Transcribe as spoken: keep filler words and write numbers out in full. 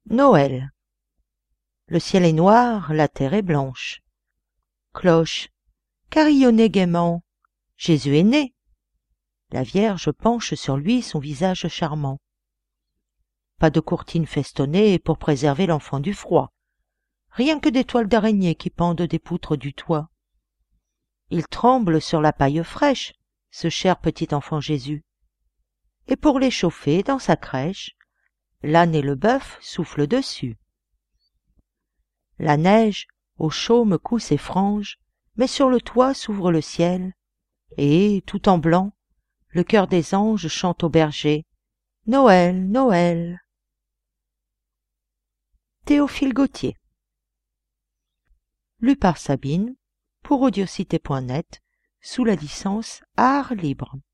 Noël. Le ciel est noir, la terre est blanche. Cloche, carillonnez gaiement, Jésus est né. La Vierge penche sur lui son visage charmant. Pas de courtine festonnée pour préserver l'enfant du froid. Rien que des toiles d'araignée qui pendent des poutres du toit. Il tremble sur la paille fraîche, ce cher petit enfant Jésus. Et pour l'échauffer dans sa crèche, l'âne et le bœuf soufflent dessus. La neige, au chaume coud ses franges, mais sur le toit s'ouvre le ciel, et, tout en blanc, le chœur des anges chante au berger « Noël, Noël ». Théophile Gautier. Lu par Sabine, pour audiocité point net, sous la licence Art libre.